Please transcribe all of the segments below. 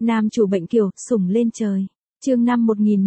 Nam chủ bệnh kiều, sủng lên trời. Chương 5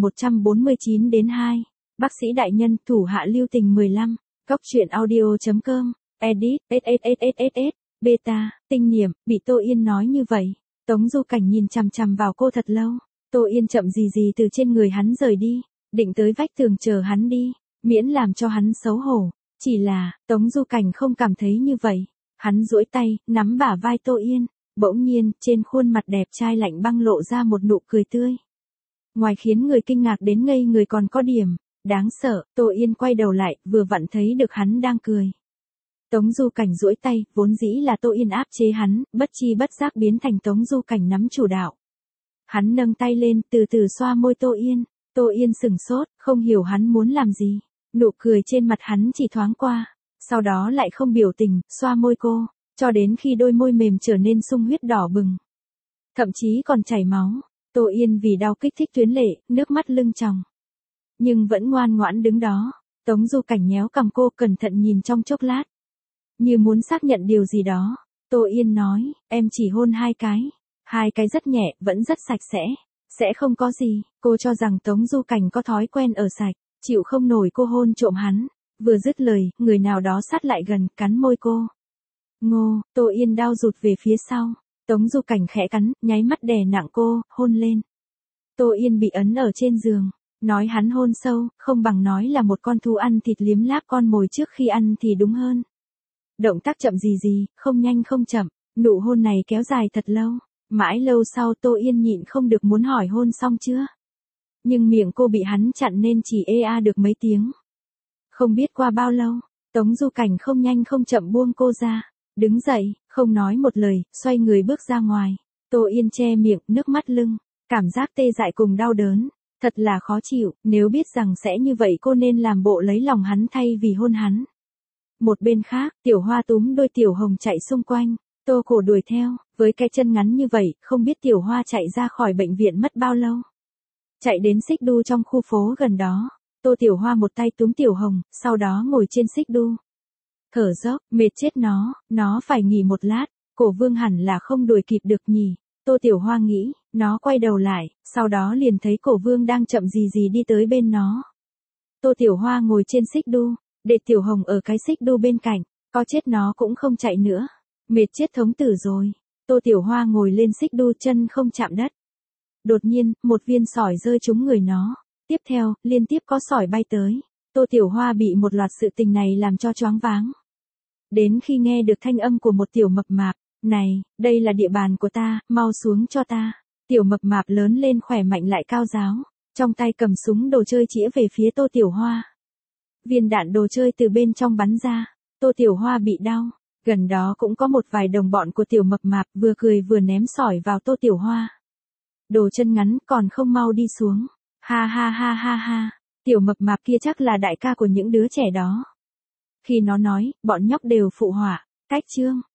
1149 đến 2. Bác sĩ đại nhân, thủ hạ lưu tình 15. Góc truyện audio.com. Edit, SSSSS. Beta, tinh niệm, bị Tô Yên nói như vậy. Tống Du Cảnh nhìn chằm chằm vào cô thật lâu. Tô Yên chậm gì gì từ trên người hắn rời đi, định tới vách tường chờ hắn đi, miễn làm cho hắn xấu hổ. Chỉ là, Tống Du Cảnh không cảm thấy như vậy. Hắn duỗi tay, nắm bả vai Tô Yên. Bỗng nhiên, trên khuôn mặt đẹp trai lạnh băng lộ ra một nụ cười tươi. Ngoài khiến người kinh ngạc đến ngây người còn có điểm đáng sợ, Tô Yên quay đầu lại, vừa vặn thấy được hắn đang cười. Tống Du Cảnh duỗi tay, vốn dĩ là Tô Yên áp chế hắn, bất chi bất giác biến thành Tống Du Cảnh nắm chủ đạo. Hắn nâng tay lên, từ từ xoa môi Tô Yên. Tô Yên sửng sốt, không hiểu hắn muốn làm gì. Nụ cười trên mặt hắn chỉ thoáng qua, sau đó lại không biểu tình, xoa môi cô, cho đến khi đôi môi mềm trở nên sung huyết đỏ bừng. Thậm chí còn chảy máu. Tô Yên vì đau kích thích tuyến lệ, nước mắt lưng tròng. Nhưng vẫn ngoan ngoãn đứng đó. Tống Du Cảnh nhéo cằm cô, cẩn thận nhìn trong chốc lát. Như muốn xác nhận điều gì đó. Tô Yên nói, em chỉ hôn 2 cái. 2 cái rất nhẹ, vẫn rất sạch sẽ không có gì. Cô cho rằng Tống Du Cảnh có thói quen ở sạch, chịu không nổi cô hôn trộm hắn. Vừa dứt lời, người nào đó sát lại gần, cắn môi cô. Ngô, Tô Yên đau rụt về phía sau. Tống Du Cảnh khẽ cắn, nháy mắt đè nặng cô, hôn lên. Tô Yên bị ấn ở trên giường. Nói hắn hôn sâu, không bằng nói là một con thú ăn thịt liếm láp con mồi trước khi ăn thì đúng hơn. Động tác chậm gì gì, không nhanh không chậm. Nụ hôn này kéo dài thật lâu. Mãi lâu sau Tô Yên nhịn không được muốn hỏi hôn xong chưa. Nhưng miệng cô bị hắn chặn nên chỉ ê a được mấy tiếng. Không biết qua bao lâu, Tống Du Cảnh không nhanh không chậm buông cô ra. Đứng dậy, không nói một lời, xoay người bước ra ngoài. Tô Yên che miệng, nước mắt lưng. Cảm giác tê dại cùng đau đớn. Thật là khó chịu, nếu biết rằng sẽ như vậy cô nên làm bộ lấy lòng hắn thay vì hôn hắn. Một bên khác, Tiểu Hoa túm đôi Tiểu Hồng chạy xung quanh. Tô Cổ đuổi theo, với cái chân ngắn như vậy, không biết Tiểu Hoa chạy ra khỏi bệnh viện mất bao lâu. Chạy đến xích đu trong khu phố gần đó. Tô Tiểu Hoa một tay túm Tiểu Hồng, sau đó ngồi trên xích đu. Thở dốc, mệt chết nó phải nghỉ một lát, Cổ Vương hẳn là không đuổi kịp được nhỉ. Tô Tiểu Hoa nghĩ, nó quay đầu lại, sau đó liền thấy Cổ Vương đang chậm gì gì đi tới bên nó. Tô Tiểu Hoa ngồi trên xích đu, để Tiểu Hồng ở cái xích đu bên cạnh, có chết nó cũng không chạy nữa. Mệt chết thống tử rồi. Tô Tiểu Hoa ngồi lên xích đu, chân không chạm đất. Đột nhiên, một viên sỏi rơi trúng người nó. Tiếp theo, liên tiếp có sỏi bay tới. Tô Tiểu Hoa bị một loạt sự tình này làm cho choáng váng. Đến khi nghe được thanh âm của một tiểu mập mạp, này, đây là địa bàn của ta, mau xuống cho ta. Tiểu mập mạp lớn lên khỏe mạnh lại cao ráo, trong tay cầm súng đồ chơi chĩa về phía Tô Tiểu Hoa. Viên đạn đồ chơi từ bên trong bắn ra, Tô Tiểu Hoa bị đau. Gần đó cũng có một vài đồng bọn của tiểu mập mạp vừa cười vừa ném sỏi vào Tô Tiểu Hoa. Đồ chân ngắn còn không mau đi xuống. Ha ha ha ha ha, tiểu mập mạp kia chắc là đại ca của những đứa trẻ đó. Khi nó nói, bọn nhóc đều phụ họa. Cách chương